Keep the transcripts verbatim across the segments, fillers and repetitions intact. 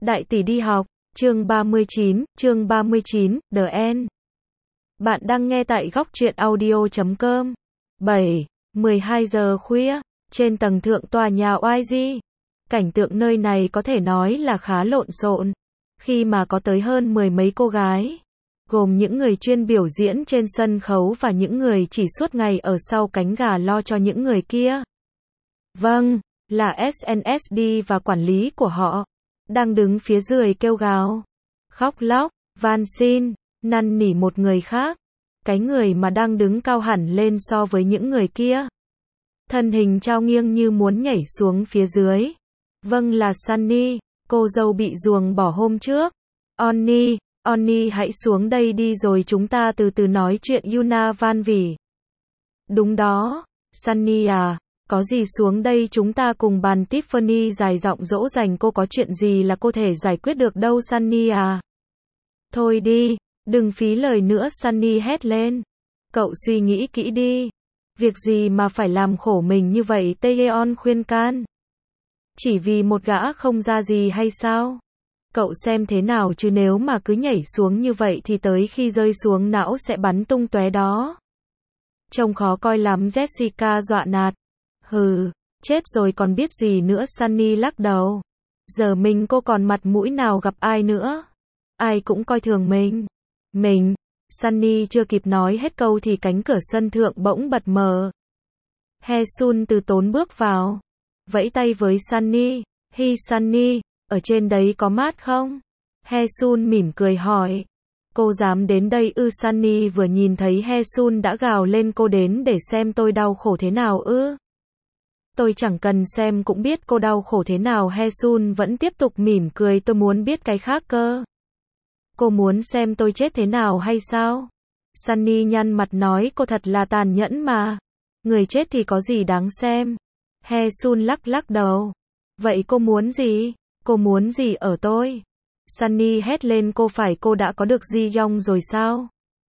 Đại tỷ đi học, chương ba mươi chín, chương ba mươi chín, The End. Bạn đang nghe tại góc truyện audio chấm com. bảy, mười hai giờ khuya, trên tầng thượng tòa nhà o i giê. Cảnh tượng nơi này có thể nói là khá lộn xộn, khi mà có tới hơn mười mấy cô gái, gồm những người chuyên biểu diễn trên sân khấu và những người chỉ suốt ngày ở sau cánh gà lo cho những người kia. Vâng, là ét en ét đê và quản lý của họ, đang đứng phía dưới kêu gào, khóc lóc, van xin, năn nỉ một người khác, cái người mà đang đứng cao hẳn lên so với những người kia. Thân hình trao nghiêng như muốn nhảy xuống phía dưới. Vâng, là Sunny, cô dâu bị ruồng bỏ hôm trước. Onni, Onni hãy xuống đây đi rồi chúng ta từ từ nói chuyện. Yuna van vỉ. Đúng đó, Sunny à, có gì xuống đây chúng ta cùng bàn. Tiffany dài giọng dỗ dành cô, có chuyện gì là cô thể giải quyết được đâu Sunny à. Thôi đi, đừng phí lời nữa. Sunny hét lên. Cậu suy nghĩ kỹ đi. Việc gì mà phải làm khổ mình như vậy? Taeyeon khuyên can. Chỉ vì một gã không ra gì hay sao? Cậu xem thế nào chứ nếu mà cứ nhảy xuống như vậy thì tới khi rơi xuống não sẽ bắn tung tóe đó. Trông khó coi lắm. Jessica dọa nạt. Hừ, chết rồi còn biết gì nữa. Sunny lắc đầu. Giờ mình cô còn mặt mũi nào gặp ai nữa? Ai cũng coi thường mình. Mình. Sunny chưa kịp nói hết câu thì cánh cửa sân thượng bỗng bật mở. Haesun từ tốn bước vào, vẫy tay với Sunny. Hi Sunny, ở trên đấy có mát không? Haesun mỉm cười hỏi. Cô dám đến đây ư? Sunny vừa nhìn thấy Haesun đã gào lên. Cô đến để xem tôi đau khổ thế nào ư? Tôi chẳng cần xem cũng biết cô đau khổ thế nào. Haesun vẫn tiếp tục mỉm cười. Tôi muốn biết cái khác cơ. Cô muốn xem tôi chết thế nào hay sao? Sunny nhăn mặt nói. Cô thật là tàn nhẫn mà. Người chết thì có gì đáng xem? Haesun lắc lắc đầu. Vậy cô muốn gì? Cô muốn gì ở tôi? Sunny hét lên. Cô phải cô đã có được Ji Young rồi sao?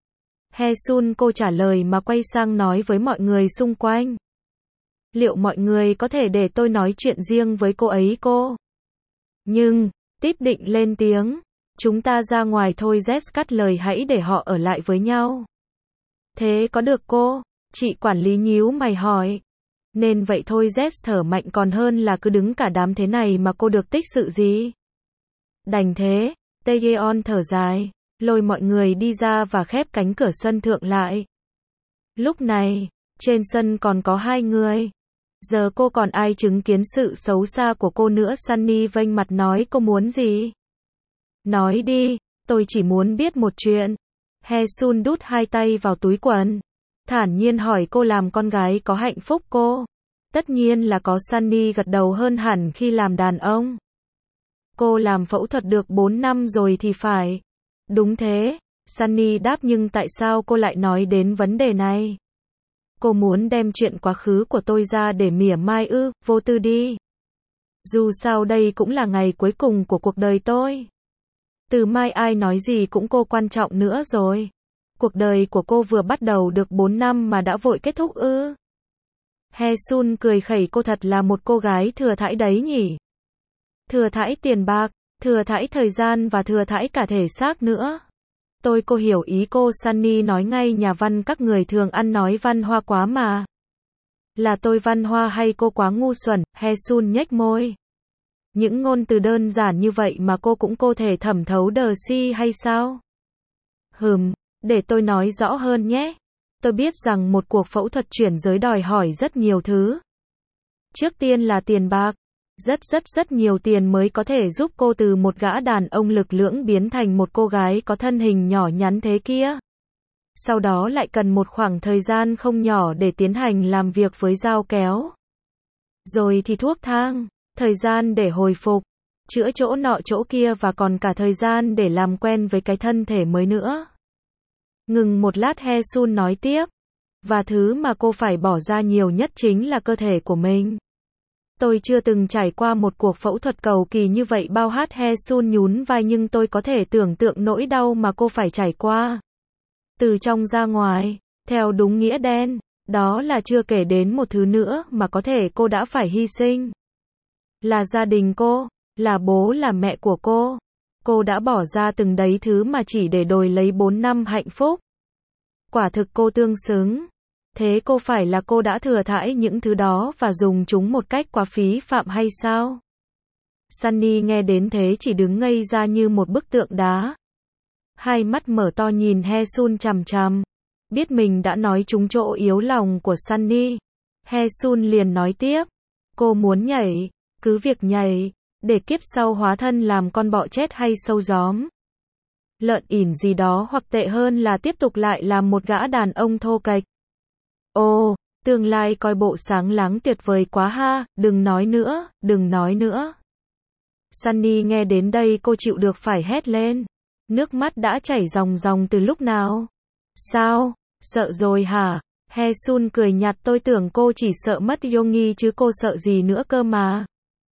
Haesun cô trả lời mà quay sang nói với mọi người xung quanh. Liệu mọi người có thể để tôi nói chuyện riêng với cô ấy cô? Nhưng, Tip định lên tiếng. Chúng ta ra ngoài thôi. Jess cắt lời. Hãy để họ ở lại với nhau. Thế có được cô? Chị quản lý nhíu mày hỏi. Nên vậy thôi. Jess thở mạnh. Còn hơn là cứ đứng cả đám thế này mà cô được tích sự gì. Đành thế. Taeyeon thở dài, lôi mọi người đi ra và khép cánh cửa sân thượng lại. Lúc này, trên sân còn có hai người. Giờ cô còn ai chứng kiến sự xấu xa của cô nữa? Sunny vênh mặt nói. Cô muốn gì? Nói đi, tôi chỉ muốn biết một chuyện. Haesun đút hai tay vào túi quần, thản nhiên hỏi. Cô làm con gái có hạnh phúc cô? Tất nhiên là có. Sunny gật đầu. Hơn hẳn khi làm đàn ông. Cô làm phẫu thuật được bốn năm rồi thì phải. Đúng thế, Sunny đáp. Nhưng tại sao cô lại nói đến vấn đề này? Cô muốn đem chuyện quá khứ của tôi ra để mỉa mai ư? Vô tư đi. Dù sao đây cũng là ngày cuối cùng của cuộc đời tôi. Từ mai ai nói gì cũng cô quan trọng nữa rồi. Cuộc đời của cô vừa bắt đầu được bốn năm mà đã vội kết thúc ư? Haesun cười khẩy. Cô thật là một cô gái thừa thãi đấy nhỉ? Thừa thãi tiền bạc, thừa thãi thời gian và thừa thãi cả thể xác nữa. Tôi cô hiểu ý cô. Sunny nói ngay. Nhà văn các người thường ăn nói văn hoa quá mà. Là tôi văn hoa hay cô quá ngu xuẩn? Haesun nhếch môi. Những ngôn từ đơn giản như vậy mà cô cũng cô thể thẩm thấu đờ si hay sao? Hừm, để tôi nói rõ hơn nhé. Tôi biết rằng một cuộc phẫu thuật chuyển giới đòi hỏi rất nhiều thứ. Trước tiên là tiền bạc. Rất rất rất nhiều tiền mới có thể giúp cô từ một gã đàn ông lực lưỡng biến thành một cô gái có thân hình nhỏ nhắn thế kia. Sau đó lại cần một khoảng thời gian không nhỏ để tiến hành làm việc với dao kéo. Rồi thì thuốc thang, thời gian để hồi phục, chữa chỗ nọ chỗ kia và còn cả thời gian để làm quen với cái thân thể mới nữa. Ngừng một lát Haesun nói tiếp. Và thứ mà cô phải bỏ ra nhiều nhất chính là cơ thể của mình. Tôi chưa từng trải qua một cuộc phẫu thuật cầu kỳ như vậy. Bao hát. Haesun nhún vai. Nhưng tôi có thể tưởng tượng nỗi đau mà cô phải trải qua. Từ trong ra ngoài, theo đúng nghĩa đen. Đó là chưa kể đến một thứ nữa mà có thể cô đã phải hy sinh. Là gia đình cô. Là bố là mẹ của cô. Cô đã bỏ ra từng đấy thứ mà chỉ để đổi lấy bốn năm hạnh phúc. Quả thực cô tương xứng. Thế cô phải là cô đã thừa thãi những thứ đó và dùng chúng một cách quá phí phạm hay sao? Sunny nghe đến thế chỉ đứng ngây ra như một bức tượng đá. Hai mắt mở to nhìn Hae-sun chằm chằm. Biết mình đã nói trúng chỗ yếu lòng của Sunny. Hae-sun liền nói tiếp. Cô muốn nhảy, cứ việc nhảy, để kiếp sau hóa thân làm con bọ chết hay sâu gióm. Lợn ỉn gì đó hoặc tệ hơn là tiếp tục lại làm một gã đàn ông thô kệch. Ồ, tương lai coi bộ sáng láng tuyệt vời quá ha, đừng nói nữa, đừng nói nữa. Sunny nghe đến đây cô chịu được phải hét lên. Nước mắt đã chảy ròng ròng từ lúc nào? Sao? Sợ rồi hả? Hae-sun cười nhạt, tôi tưởng cô chỉ sợ mất Yonggi chứ cô sợ gì nữa cơ mà.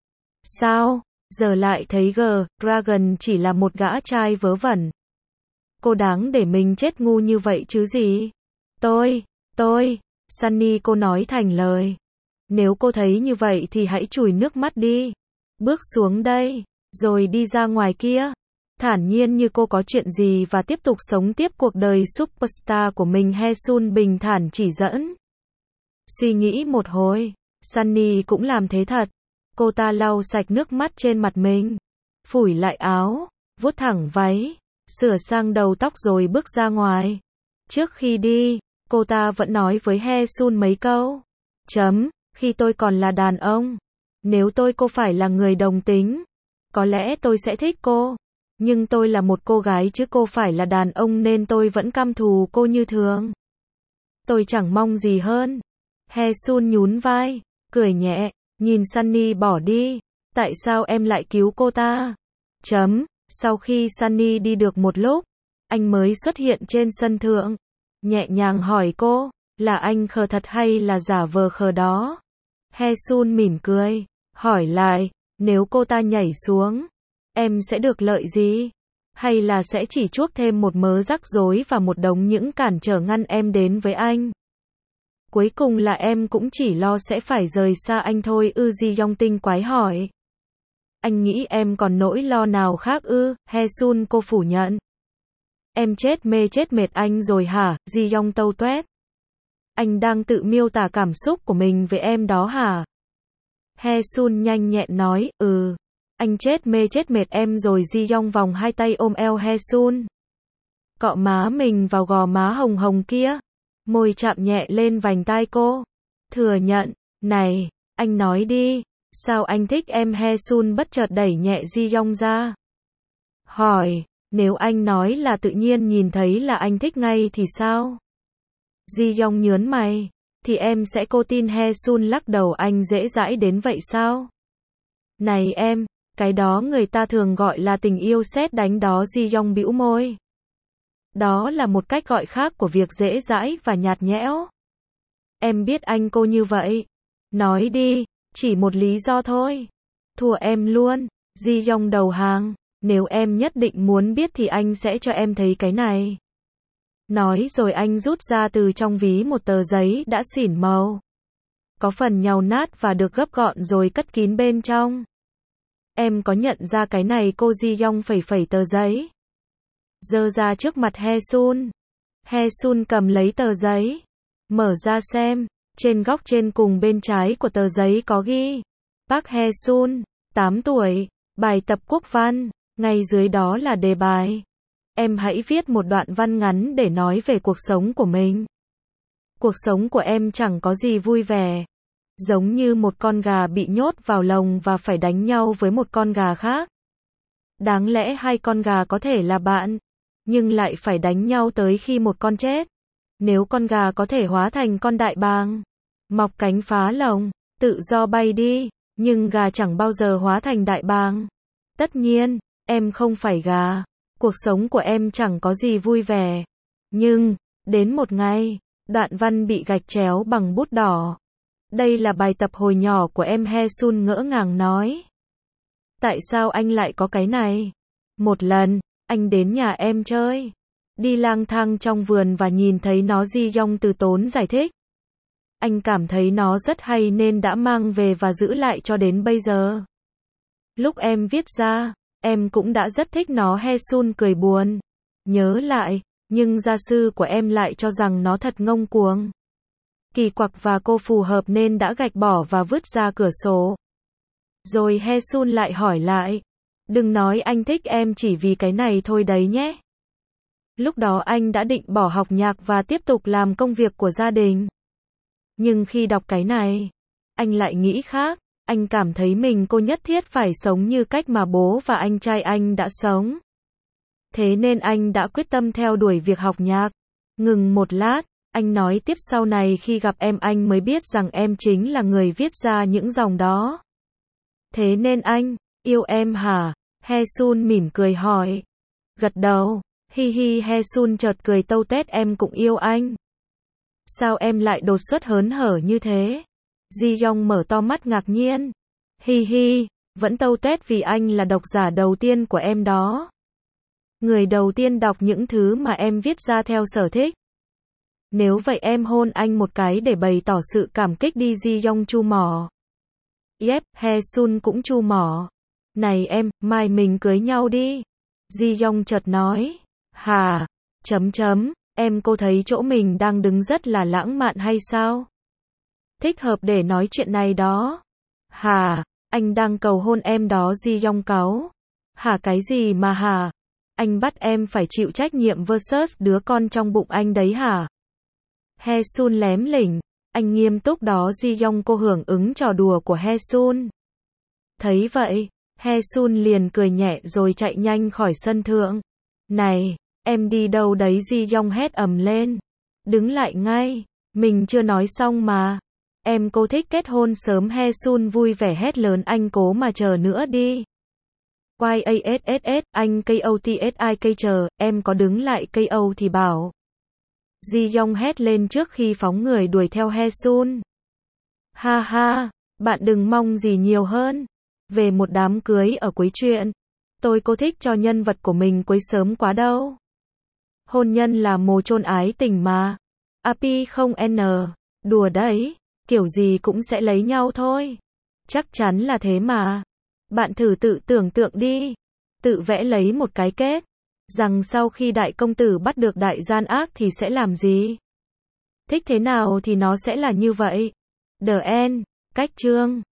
Sao? Giờ lại thấy G-Dragon chỉ là một gã trai vớ vẩn. Cô đáng để mình chết ngu như vậy chứ gì? Tôi, tôi, Sunny cô nói thành lời. Nếu cô thấy như vậy thì hãy chùi nước mắt đi. Bước xuống đây, rồi đi ra ngoài kia. Thản nhiên như cô có chuyện gì và tiếp tục sống tiếp cuộc đời superstar của mình. Hae-sun bình thản chỉ dẫn. Suy nghĩ một hồi, Sunny cũng làm thế thật. Cô ta lau sạch nước mắt trên mặt mình, phủi lại áo, vuốt thẳng váy, sửa sang đầu tóc rồi bước ra ngoài. Trước khi đi, cô ta vẫn nói với Hae-sun mấy câu. Chấm, khi tôi còn là đàn ông, nếu tôi cô phải là người đồng tính, có lẽ tôi sẽ thích cô. Nhưng tôi là một cô gái chứ cô phải là đàn ông nên tôi vẫn căm thù cô như thường. Tôi chẳng mong gì hơn. Hae-sun nhún vai, cười nhẹ, nhìn Sunny bỏ đi. Tại sao em lại cứu cô ta? Chấm, sau khi Sunny đi được một lúc, anh mới xuất hiện trên sân thượng. Nhẹ nhàng hỏi cô, là anh khờ thật hay là giả vờ khờ đó? Hae-sun mỉm cười, hỏi lại, nếu cô ta nhảy xuống, em sẽ được lợi gì? Hay là sẽ chỉ chuốc thêm một mớ rắc rối và một đống những cản trở ngăn em đến với anh? Cuối cùng là em cũng chỉ lo sẽ phải rời xa anh thôi ư? Ji Yong tinh quái hỏi. Anh nghĩ em còn nỗi lo nào khác ư? Hae-sun cô phủ nhận. Em chết mê chết mệt anh rồi hả? Ji Yong tâu tuét. Anh đang tự miêu tả cảm xúc của mình về em đó hả? Hae-sun nhanh nhẹn nói, ừ. Anh chết mê chết mệt em rồi. Ji Yong vòng hai tay ôm eo Hae-sun, cọ má mình vào gò má hồng hồng kia, môi chạm nhẹ lên vành tai cô. Thừa nhận, này, anh nói đi, sao anh thích em? Hae-sun bất chợt đẩy nhẹ Ji Yong ra. Hỏi, nếu anh nói là tự nhiên nhìn thấy là anh thích ngay thì sao? Ji Yong nhớn mày, thì em sẽ cô tin. Hae-sun lắc đầu, anh dễ dãi đến vậy sao? Này em, cái đó người ta thường gọi là tình yêu sét đánh đó. Ji Yong bĩu môi. Đó là một cách gọi khác của việc dễ dãi và nhạt nhẽo. Em biết anh cô như vậy. Nói đi, chỉ một lý do thôi. Thua em luôn. Ji Yong đầu hàng. Nếu em nhất định muốn biết thì anh sẽ cho em thấy cái này. Nói rồi anh rút ra từ trong ví một tờ giấy đã xỉn màu. Có phần nhàu nát và được gấp gọn rồi cất kín bên trong. Em có nhận ra cái này? Cô Ji Yong phẩy phẩy tờ giấy, giơ ra trước mặt Hae-sun. Hae-sun cầm lấy tờ giấy, mở ra xem. Trên góc trên cùng bên trái của tờ giấy có ghi Park Hae-sun, tám tuổi, bài tập quốc văn. Ngay dưới đó là đề bài. Em hãy viết một đoạn văn ngắn để nói về cuộc sống của mình. Cuộc sống của em chẳng có gì vui vẻ. Giống như một con gà bị nhốt vào lồng và phải đánh nhau với một con gà khác. Đáng lẽ hai con gà có thể là bạn, nhưng lại phải đánh nhau tới khi một con chết. Nếu con gà có thể hóa thành con đại bàng, mọc cánh phá lồng, tự do bay đi, nhưng gà chẳng bao giờ hóa thành đại bàng. Tất nhiên, em không phải gà. Cuộc sống của em chẳng có gì vui vẻ. Nhưng, đến một ngày, đoạn văn bị gạch chéo bằng bút đỏ. Đây là bài tập hồi nhỏ của em. Hae-sun ngỡ ngàng nói. Tại sao anh lại có cái này? Một lần, anh đến nhà em chơi, đi lang thang trong vườn và nhìn thấy nó. Ji Yong từ tốn giải thích. Anh cảm thấy nó rất hay nên đã mang về và giữ lại cho đến bây giờ. Lúc em viết ra, em cũng đã rất thích nó. Haesun cười buồn. Nhớ lại, nhưng gia sư của em lại cho rằng nó thật ngông cuồng. Kỳ quặc và cô phù hợp nên đã gạch bỏ và vứt ra cửa sổ. Rồi Haesun lại hỏi lại. Đừng nói anh thích em chỉ vì cái này thôi đấy nhé. Lúc đó anh đã định bỏ học nhạc và tiếp tục làm công việc của gia đình. Nhưng khi đọc cái này, anh lại nghĩ khác. Anh cảm thấy mình cô nhất thiết phải sống như cách mà bố và anh trai anh đã sống. Thế nên anh đã quyết tâm theo đuổi việc học nhạc. Ngừng một lát, anh nói tiếp sau này khi gặp em anh mới biết rằng em chính là người viết ra những dòng đó. Thế nên anh, yêu em hả? Haesun mỉm cười hỏi. Gật đầu, hi hi. Haesun chợt cười tâu tuét, em cũng yêu anh. Sao em lại đột xuất hớn hở như thế? Ji Yong mở to mắt ngạc nhiên. Hi hi, vẫn tâu tuét vì anh là độc giả đầu tiên của em đó. Người đầu tiên đọc những thứ mà em viết ra theo sở thích. Nếu vậy em hôn anh một cái để bày tỏ sự cảm kích đi. Ji Yong chu mỏ. Yep, Haesun cũng chu mỏ. Này em, mai mình cưới nhau đi. Ji Yong chợt nói. Hà, chấm chấm, em cô thấy chỗ mình đang đứng rất là lãng mạn hay sao? Thích hợp để nói chuyện này đó. Hà, anh đang cầu hôn em đó. Ji Yong cáu. Hả, cái gì mà hả? Anh bắt em phải chịu trách nhiệm versus đứa con trong bụng anh đấy hả? Haesun lém lỉnh. Anh nghiêm túc đó. Ji Yong cô hưởng ứng trò đùa của Haesun. Thấy vậy, Haesun liền cười nhẹ rồi chạy nhanh khỏi sân thượng. Này, em đi đâu đấy? Ji Yong hét ầm lên. Đứng lại ngay, mình chưa nói xong mà. Em cô thích kết hôn sớm. Haesun vui vẻ hét lớn, anh cố mà chờ nữa đi. Y A S S S, anh K O T S I K chờ, em có đứng lại K O thì bảo. Ji Yong hét lên trước khi phóng người đuổi theo Haesun. Ha ha, bạn đừng mong gì nhiều hơn. Về một đám cưới ở cuối truyện. Tôi cô thích cho nhân vật của mình cưới sớm quá đâu. Hôn nhân là mồ chôn ái tình mà. A Pi không N. Đùa đấy, kiểu gì cũng sẽ lấy nhau thôi. Chắc chắn là thế mà. Bạn thử tự tưởng tượng đi. Tự vẽ lấy một cái kết. Rằng sau khi đại công tử bắt được đại gian ác thì sẽ làm gì? Thích thế nào thì nó sẽ là như vậy. The End. Cách chương